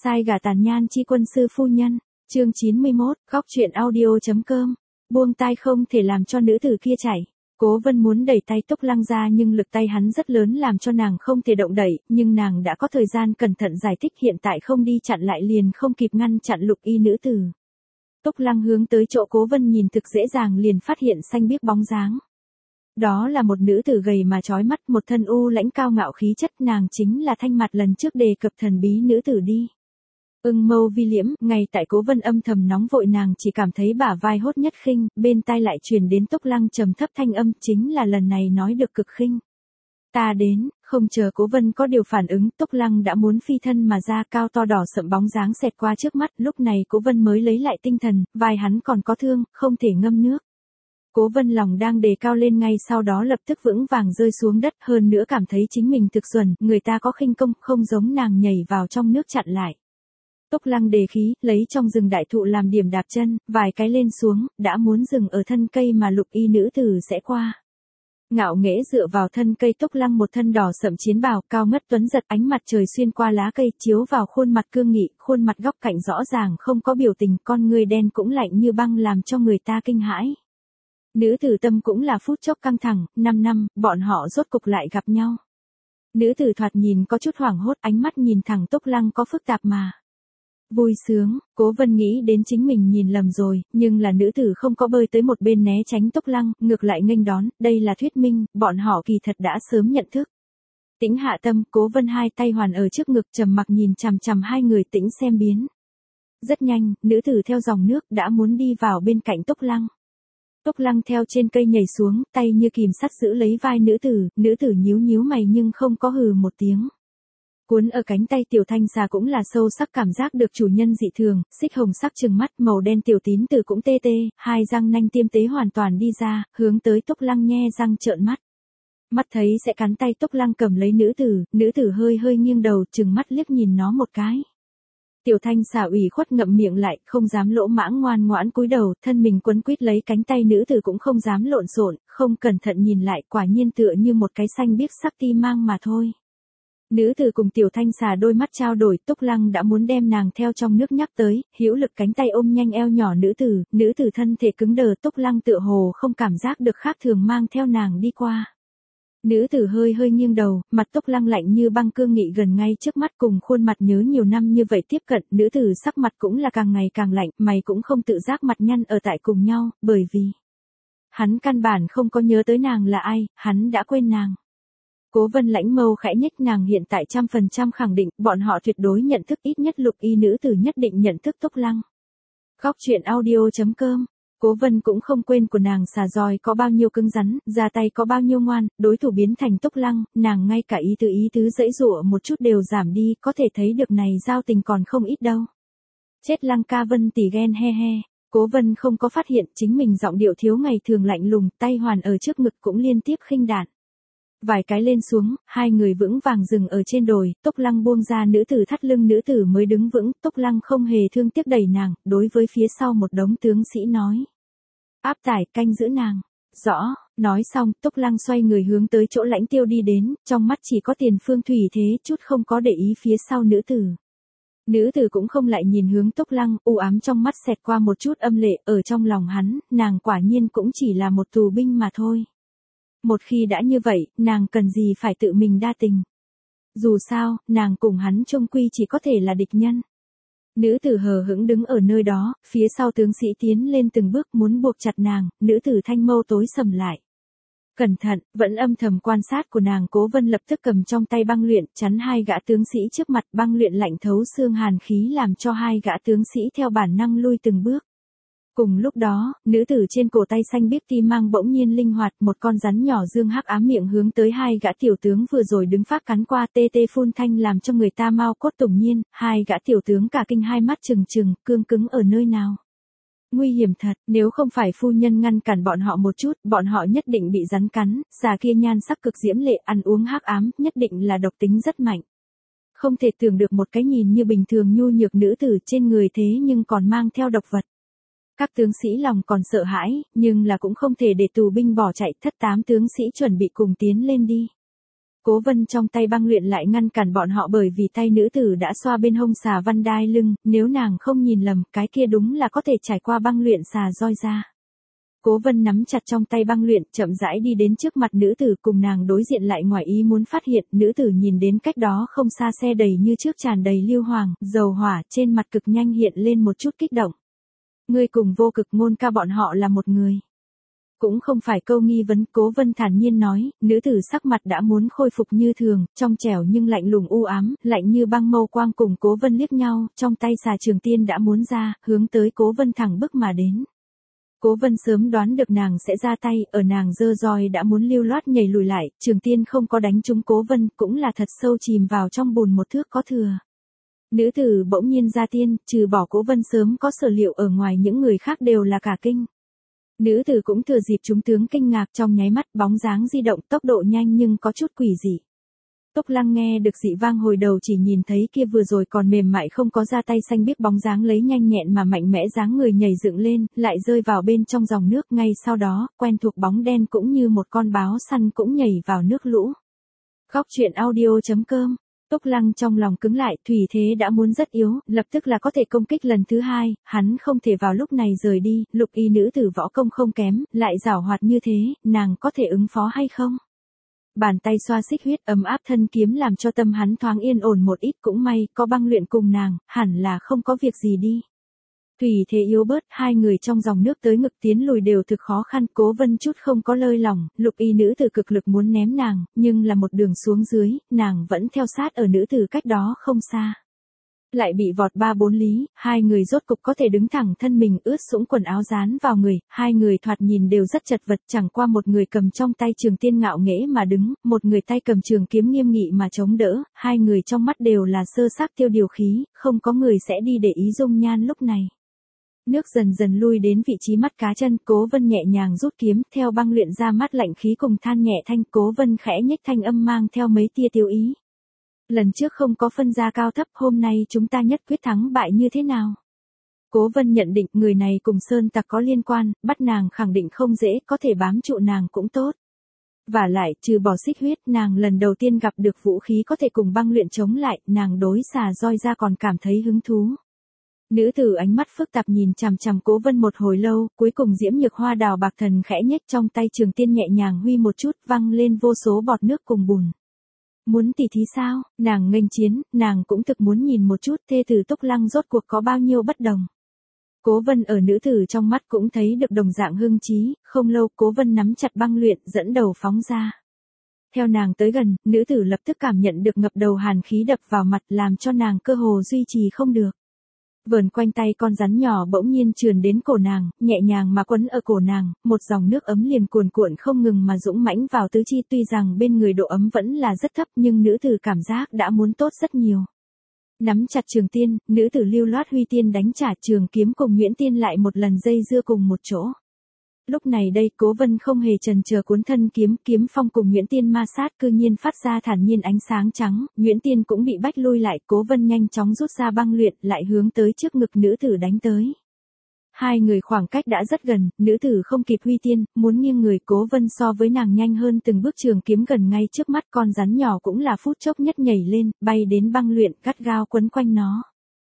Sai gả tàn nhan chi quân sư phu nhân, chương 91, góc truyện audio.com, buông tay không thể làm cho nữ tử kia chạy. Cố Vân muốn đẩy tay Túc Lăng ra nhưng lực tay hắn rất lớn làm cho nàng không thể động đẩy, nhưng nàng đã có thời gian cẩn thận giải thích hiện tại không đi chặn lại liền không kịp ngăn chặn lục y nữ tử. Túc Lăng hướng tới chỗ Cố Vân nhìn thực dễ dàng liền phát hiện xanh biếc bóng dáng. Đó là một nữ tử gầy mà chói mắt, một thân u lãnh cao ngạo khí chất, nàng chính là Thanh Mặt lần trước đề cập thần bí nữ tử đi. Mâu vi liễm, ngay tại Cố Vân âm thầm nóng vội nàng chỉ cảm thấy bả vai hốt nhất khinh, bên tai lại truyền đến Túc Lăng trầm thấp thanh âm, chính là lần này nói được cực khinh. Ta đến, không chờ Cố Vân có điều phản ứng, Túc Lăng đã muốn phi thân mà ra, cao to đỏ sậm bóng dáng xẹt qua trước mắt, lúc này Cố Vân mới lấy lại tinh thần, vai hắn còn có thương, không thể ngâm nước. Cố Vân lòng đang đề cao lên ngay sau đó lập tức vững vàng rơi xuống đất, hơn nữa cảm thấy chính mình thực xuẩn, người ta có khinh công, không giống nàng nhảy vào trong nước chặn lại. Túc Lăng đề khí, lấy trong rừng đại thụ làm điểm đạp chân, vài cái lên xuống, đã muốn dừng ở thân cây mà lục y nữ tử sẽ qua. Ngạo nghễ dựa vào thân cây, Túc Lăng một thân đỏ sậm chiến bào, cao ngất tuấn giật, ánh mặt trời xuyên qua lá cây chiếu vào khuôn mặt cương nghị, khuôn mặt góc cạnh rõ ràng không có biểu tình, con người đen cũng lạnh như băng làm cho người ta kinh hãi. Nữ tử tâm cũng là phút chốc căng thẳng, 5 năm, bọn họ rốt cục lại gặp nhau. Nữ tử thoạt nhìn có chút hoảng hốt, ánh mắt nhìn thẳng Túc Lăng có phức tạp mà vui sướng. Cố Vân nghĩ đến chính mình nhìn lầm rồi, nhưng là nữ tử không có bơi tới một bên né tránh Túc Lăng, ngược lại nghênh đón, đây là thuyết minh, bọn họ kỳ thật đã sớm nhận thức. Tĩnh hạ tâm, Cố Vân hai tay hoàn ở trước ngực trầm mặc nhìn chằm chằm hai người tĩnh xem biến. Rất nhanh, nữ tử theo dòng nước đã muốn đi vào bên cạnh Túc Lăng. Túc Lăng theo trên cây nhảy xuống, tay như kìm sắt giữ lấy vai nữ tử nhíu nhíu mày nhưng không có hừ một tiếng. Cuốn ở cánh tay tiểu thanh xà cũng là sâu sắc cảm giác được chủ nhân dị thường, xích hồng sắc trừng mắt, màu đen tiểu tín tử cũng tê tê, hai răng nanh tiêm tế hoàn toàn đi ra, hướng tới Túc Lăng nhe răng trợn mắt. Mắt thấy sẽ cắn tay Túc Lăng cầm lấy nữ tử hơi nghiêng đầu trừng mắt liếc nhìn nó một cái. Tiểu thanh xà ủy khuất ngậm miệng lại, không dám lỗ mãng ngoan ngoãn cúi đầu, thân mình quấn quýt lấy cánh tay nữ tử cũng không dám lộn xộn, không cẩn thận nhìn lại, quả nhiên tựa như một cái xanh biếc sắc ti mang mà thôi. Nữ tử cùng tiểu thanh xà đôi mắt trao đổi, Túc Lăng đã muốn đem nàng theo trong nước nhắc tới, hữu lực cánh tay ôm nhanh eo nhỏ nữ tử thân thể cứng đờ, Túc Lăng tựa hồ không cảm giác được khác thường mang theo nàng đi qua. Nữ tử hơi nghiêng đầu, mặt Túc Lăng lạnh như băng cương nghị gần ngay trước mắt, cùng khuôn mặt nhớ nhiều năm như vậy tiếp cận, nữ tử sắc mặt cũng là càng ngày càng lạnh, mày cũng không tự giác mặt nhăn ở tại cùng nhau, bởi vì hắn căn bản không có nhớ tới nàng là ai, hắn đã quên nàng. Cố Vân lãnh mâu khẽ nhếch, nàng hiện tại 100% khẳng định, bọn họ tuyệt đối nhận thức, ít nhất lục y nữ tử nhất định nhận thức Túc Lăng. Góc truyện audio.com. Cố Vân cũng không quên của nàng xà roi có bao nhiêu cứng rắn, ra tay có bao nhiêu ngoan, đối thủ biến thành Túc Lăng, nàng ngay cả ý tứ dãy dụa một chút đều giảm đi, có thể thấy được này giao tình còn không ít đâu. Chết Lăng ca Vân tỷ ghen he he. Cố Vân không có phát hiện chính mình giọng điệu thiếu ngày thường lạnh lùng, tay hoàn ở trước ngực cũng liên tiếp khinh đạn. Vài cái lên xuống, hai người vững vàng dừng ở trên đồi, Túc Lăng buông ra nữ tử thắt lưng, nữ tử mới đứng vững, Túc Lăng không hề thương tiếc đẩy nàng, đối với phía sau một đống tướng sĩ nói. Áp tải, canh giữ nàng. Rõ, nói xong, Túc Lăng xoay người hướng tới chỗ Lãnh Tiêu đi đến, trong mắt chỉ có Tiền Phương Thủy thế, chút không có để ý phía sau nữ tử. Nữ tử cũng không lại nhìn hướng Túc Lăng, u ám trong mắt xẹt qua một chút âm lệ, ở trong lòng hắn, nàng quả nhiên cũng chỉ là một tù binh mà thôi. Một khi đã như vậy, nàng cần gì phải tự mình đa tình. Dù sao, nàng cùng hắn chung quy chỉ có thể là địch nhân. Nữ tử hờ hững đứng ở nơi đó, phía sau tướng sĩ tiến lên từng bước muốn buộc chặt nàng, nữ tử thanh mâu tối sầm lại. Cẩn thận, vẫn âm thầm quan sát của nàng. Cố Vân lập tức cầm trong tay băng luyện, chắn hai gã tướng sĩ trước mặt, băng luyện lạnh thấu xương hàn khí làm cho hai gã tướng sĩ theo bản năng lui từng bước. Cùng lúc đó, nữ tử trên cổ tay xanh biếc ti mang bỗng nhiên linh hoạt, một con rắn nhỏ dương hắc ám miệng hướng tới hai gã tiểu tướng vừa rồi đứng phát cắn qua, tê tê phun thanh làm cho người ta mau cốt tủng nhiên, hai gã tiểu tướng cả kinh hai mắt trừng, cương cứng ở nơi nào. Nguy hiểm thật, nếu không phải phu nhân ngăn cản bọn họ một chút, bọn họ nhất định bị rắn cắn, xà kia nhan sắc cực diễm lệ, ăn uống hắc ám, nhất định là độc tính rất mạnh. Không thể tưởng được một cái nhìn như bình thường nhu nhược nữ tử trên người thế nhưng còn mang theo độc vật. Các tướng sĩ lòng còn sợ hãi, nhưng là cũng không thể để tù binh bỏ chạy, thất tám tướng sĩ chuẩn bị cùng tiến lên đi. Cố Vân trong tay băng luyện lại ngăn cản bọn họ bởi vì tay nữ tử đã xoa bên hông xà văn đai lưng, nếu nàng không nhìn lầm, cái kia đúng là có thể trải qua băng luyện xà roi ra. Cố Vân nắm chặt trong tay băng luyện, chậm rãi đi đến trước mặt nữ tử, cùng nàng đối diện lại ngoài ý muốn phát hiện, nữ tử nhìn đến cách đó không xa xe đầy như trước tràn đầy lưu hoàng, dầu hỏa, trên mặt cực nhanh hiện lên một chút kích động. Ngươi cùng Vô Cực Ngôn Ca bọn họ là một người. Cũng không phải câu nghi vấn, Cố Vân thản nhiên nói, nữ tử sắc mặt đã muốn khôi phục như thường, trong trẻo nhưng lạnh lùng u ám, lạnh như băng mâu quang cùng Cố Vân liếc nhau, trong tay xà trường tiên đã muốn ra, hướng tới Cố Vân thẳng bức mà đến. Cố Vân sớm đoán được nàng sẽ ra tay, ở nàng giơ roi đã muốn lưu loát nhảy lùi lại, trường tiên không có đánh trúng Cố Vân, cũng là thật sâu chìm vào trong bùn một thước có thừa. Nữ tử bỗng nhiên ra tiên, trừ bỏ Cố Vân sớm có sở liệu ở ngoài những người khác đều là cả kinh. Nữ tử cũng thừa dịp chúng tướng kinh ngạc, trong nháy mắt bóng dáng di động tốc độ nhanh nhưng có chút quỷ dị. Túc Lăng nghe được dị vang hồi đầu chỉ nhìn thấy kia vừa rồi còn mềm mại không có ra tay xanh biếc bóng dáng lấy nhanh nhẹn mà mạnh mẽ dáng người nhảy dựng lên, lại rơi vào bên trong dòng nước, ngay sau đó, quen thuộc bóng đen cũng như một con báo săn cũng nhảy vào nước lũ. Góc truyện audio.com. Túc Lăng trong lòng cứng lại, thủy thế đã muốn rất yếu, lập tức là có thể công kích lần thứ hai, hắn không thể vào lúc này rời đi, lục y nữ tử võ công không kém, lại giảo hoạt như thế, nàng có thể ứng phó hay không? Bàn tay xoa xích huyết ấm áp thân kiếm làm cho tâm hắn thoáng yên ổn một ít, cũng may, có băng luyện cùng nàng, hẳn là không có việc gì đi. Thủy thế yếu bớt, hai người trong dòng nước tới ngực tiến lùi đều thực khó khăn, Cố Vân chút không có lơi lòng, lục y nữ tử cực lực muốn ném nàng, nhưng là một đường xuống dưới, nàng vẫn theo sát ở nữ tử cách đó không xa. Lại bị vọt 3-4 lý, hai người rốt cục có thể đứng thẳng thân mình, ướt sũng quần áo dán vào người, hai người thoạt nhìn đều rất chật vật, chẳng qua một người cầm trong tay trường tiên ngạo nghễ mà đứng, một người tay cầm trường kiếm nghiêm nghị mà chống đỡ, hai người trong mắt đều là sơ xác tiêu điều khí, không có người sẽ đi để ý dung nhan lúc này. Nước dần dần lui đến vị trí mắt cá chân, Cố Vân nhẹ nhàng rút kiếm, theo băng luyện ra mắt lạnh khí cùng than nhẹ thanh, Cố Vân khẽ nhếch thanh âm mang theo mấy tia tiêu ý. Lần trước không có phân ra cao thấp, hôm nay chúng ta nhất quyết thắng bại như thế nào? Cố Vân nhận định người này cùng Sơn Tặc có liên quan, bắt nàng khẳng định không dễ, có thể bám trụ nàng cũng tốt. Và lại, trừ bỏ xích huyết, nàng lần đầu tiên gặp được vũ khí có thể cùng băng luyện chống lại, nàng đối xà roi ra còn cảm thấy hứng thú. Nữ tử ánh mắt phức tạp nhìn chằm chằm Cố Vân một hồi lâu, cuối cùng diễm nhược hoa đào bạc thần khẽ nhếch trong tay trường tiên nhẹ nhàng huy một chút, văng lên vô số bọt nước cùng bùn. Muốn tỉ thí sao? Nàng nghênh chiến, nàng cũng thực muốn nhìn một chút thê tử Túc Lăng rốt cuộc có bao nhiêu bất đồng. Cố Vân ở nữ tử trong mắt cũng thấy được đồng dạng hưng trí, không lâu Cố Vân nắm chặt băng luyện dẫn đầu phóng ra. Theo nàng tới gần, nữ tử lập tức cảm nhận được ngập đầu hàn khí đập vào mặt làm cho nàng cơ hồ duy trì không được. Vờn quanh tay con rắn nhỏ bỗng nhiên trườn đến cổ nàng, nhẹ nhàng mà quấn ở cổ nàng, một dòng nước ấm liền cuồn cuộn không ngừng mà dũng mãnh vào tứ chi, tuy rằng bên người độ ấm vẫn là rất thấp nhưng nữ tử cảm giác đã muốn tốt rất nhiều. Nắm chặt trường tiên, nữ tử lưu loát huy tiên đánh trả, trường kiếm cùng nhuyễn tiên lại một lần dây dưa cùng một chỗ. Lúc này đây Cố Vân không hề chần chờ cuốn thân kiếm, kiếm phong cùng nhuyễn tiên ma sát cư nhiên phát ra thản nhiên ánh sáng trắng, nhuyễn tiên cũng bị bách lui lại, Cố Vân nhanh chóng rút ra băng luyện, lại hướng tới trước ngực nữ tử đánh tới. Hai người khoảng cách đã rất gần, nữ tử không kịp huy tiên, muốn nghiêng người, Cố Vân so với nàng nhanh hơn từng bước, trường kiếm gần ngay trước mắt, con rắn nhỏ cũng là phút chốc nhất nhảy lên, bay đến băng luyện, gắt gao quấn quanh nó.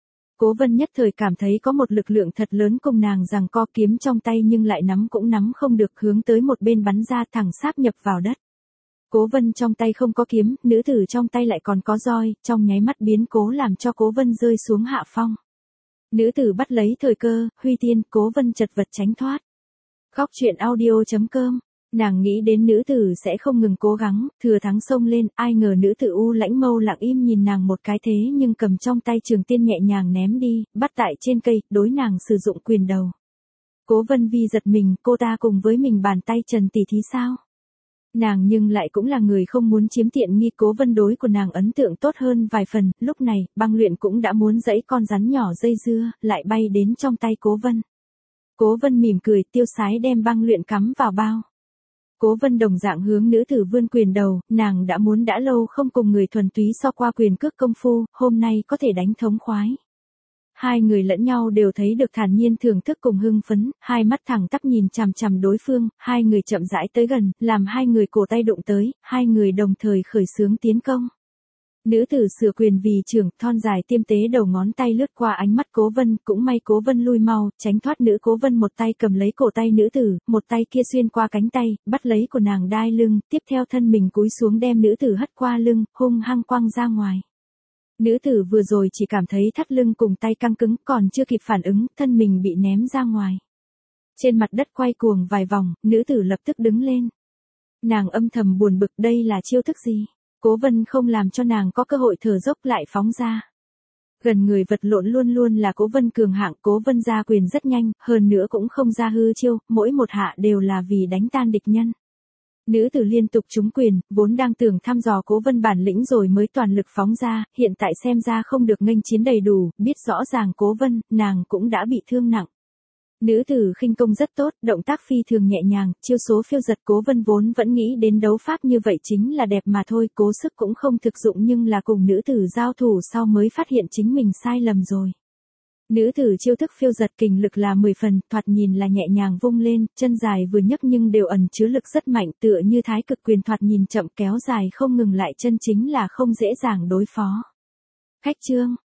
Cố Vân nhất thời cảm thấy có một lực lượng thật lớn cùng nàng giằng co, kiếm trong tay nhưng lại nắm cũng nắm không được, hướng tới một bên bắn ra thẳng sáp nhập vào đất. Cố Vân trong tay không có kiếm, nữ tử trong tay lại còn có roi, trong nháy mắt biến cố làm cho Cố Vân rơi xuống hạ phong. Nữ tử bắt lấy thời cơ, huy tiên, Cố Vân chật vật tránh thoát. Góc truyện audio.com. Nàng nghĩ đến nữ tử sẽ không ngừng cố gắng, thừa thắng xông lên, ai ngờ nữ tử u lãnh mâu lặng im nhìn nàng một cái, thế nhưng cầm trong tay trường tiên nhẹ nhàng ném đi, bắt tại trên cây, đối nàng sử dụng quyền đầu. Cố Vân Vi giật mình, cô ta cùng với mình bàn tay trần tỉ thí sao? Nàng nhưng lại cũng là người không muốn chiếm tiện nghi, Cố Vân đối của nàng ấn tượng tốt hơn vài phần, lúc này, băng luyện cũng đã muốn giẫy con rắn nhỏ dây dưa, lại bay đến trong tay Cố Vân. Cố Vân mỉm cười, tiêu sái đem băng luyện cắm vào bao. Cố Vân đồng dạng hướng nữ tử vươn quyền đầu, nàng đã muốn đã lâu không cùng người thuần túy so qua quyền cước công phu, hôm nay có thể đánh thống khoái. Hai người lẫn nhau đều thấy được thản nhiên thưởng thức cùng hưng phấn, hai mắt thẳng tắp nhìn chằm chằm đối phương, hai người chậm rãi tới gần, làm hai người cổ tay đụng tới, hai người đồng thời khởi xướng tiến công. Nữ tử sửa quyền vì trưởng, thon dài tiêm tế đầu ngón tay lướt qua ánh mắt Cố Vân, cũng may Cố Vân lui mau, tránh thoát nữ Cố Vân một tay cầm lấy cổ tay nữ tử, một tay kia xuyên qua cánh tay, bắt lấy của nàng đai lưng, tiếp theo thân mình cúi xuống đem nữ tử hất qua lưng, hung hăng quăng ra ngoài. Nữ tử vừa rồi chỉ cảm thấy thắt lưng cùng tay căng cứng, còn chưa kịp phản ứng, thân mình bị ném ra ngoài. Trên mặt đất quay cuồng vài vòng, nữ tử lập tức đứng lên. Nàng âm thầm buồn bực, đây là chiêu thức gì? Cố Vân không làm cho nàng có cơ hội thở dốc lại phóng ra. Gần người vật lộn luôn luôn là Cố Vân cường hạng, Cố Vân ra quyền rất nhanh, hơn nữa cũng không ra hư chiêu, mỗi một hạ đều là vì đánh tan địch nhân. Nữ tử liên tục trúng quyền, vốn đang tưởng thăm dò Cố Vân bản lĩnh rồi mới toàn lực phóng ra, hiện tại xem ra không được nghênh chiến đầy đủ, biết rõ ràng Cố Vân, nàng cũng đã bị thương nặng. Nữ tử khinh công rất tốt, động tác phi thường nhẹ nhàng, chiêu số phiêu giật. Cố Vân vốn vẫn nghĩ đến đấu pháp như vậy chính là đẹp mà thôi, cố sức cũng không thực dụng, nhưng là cùng nữ tử giao thủ sau mới phát hiện chính mình sai lầm rồi. Nữ tử chiêu thức phiêu giật kình lực là 10 phần, thoạt nhìn là nhẹ nhàng vung lên, chân dài vừa nhấc nhưng đều ẩn chứa lực rất mạnh, tựa như thái cực quyền thoạt nhìn chậm kéo dài không ngừng lại chân chính là không dễ dàng đối phó. Khách trương,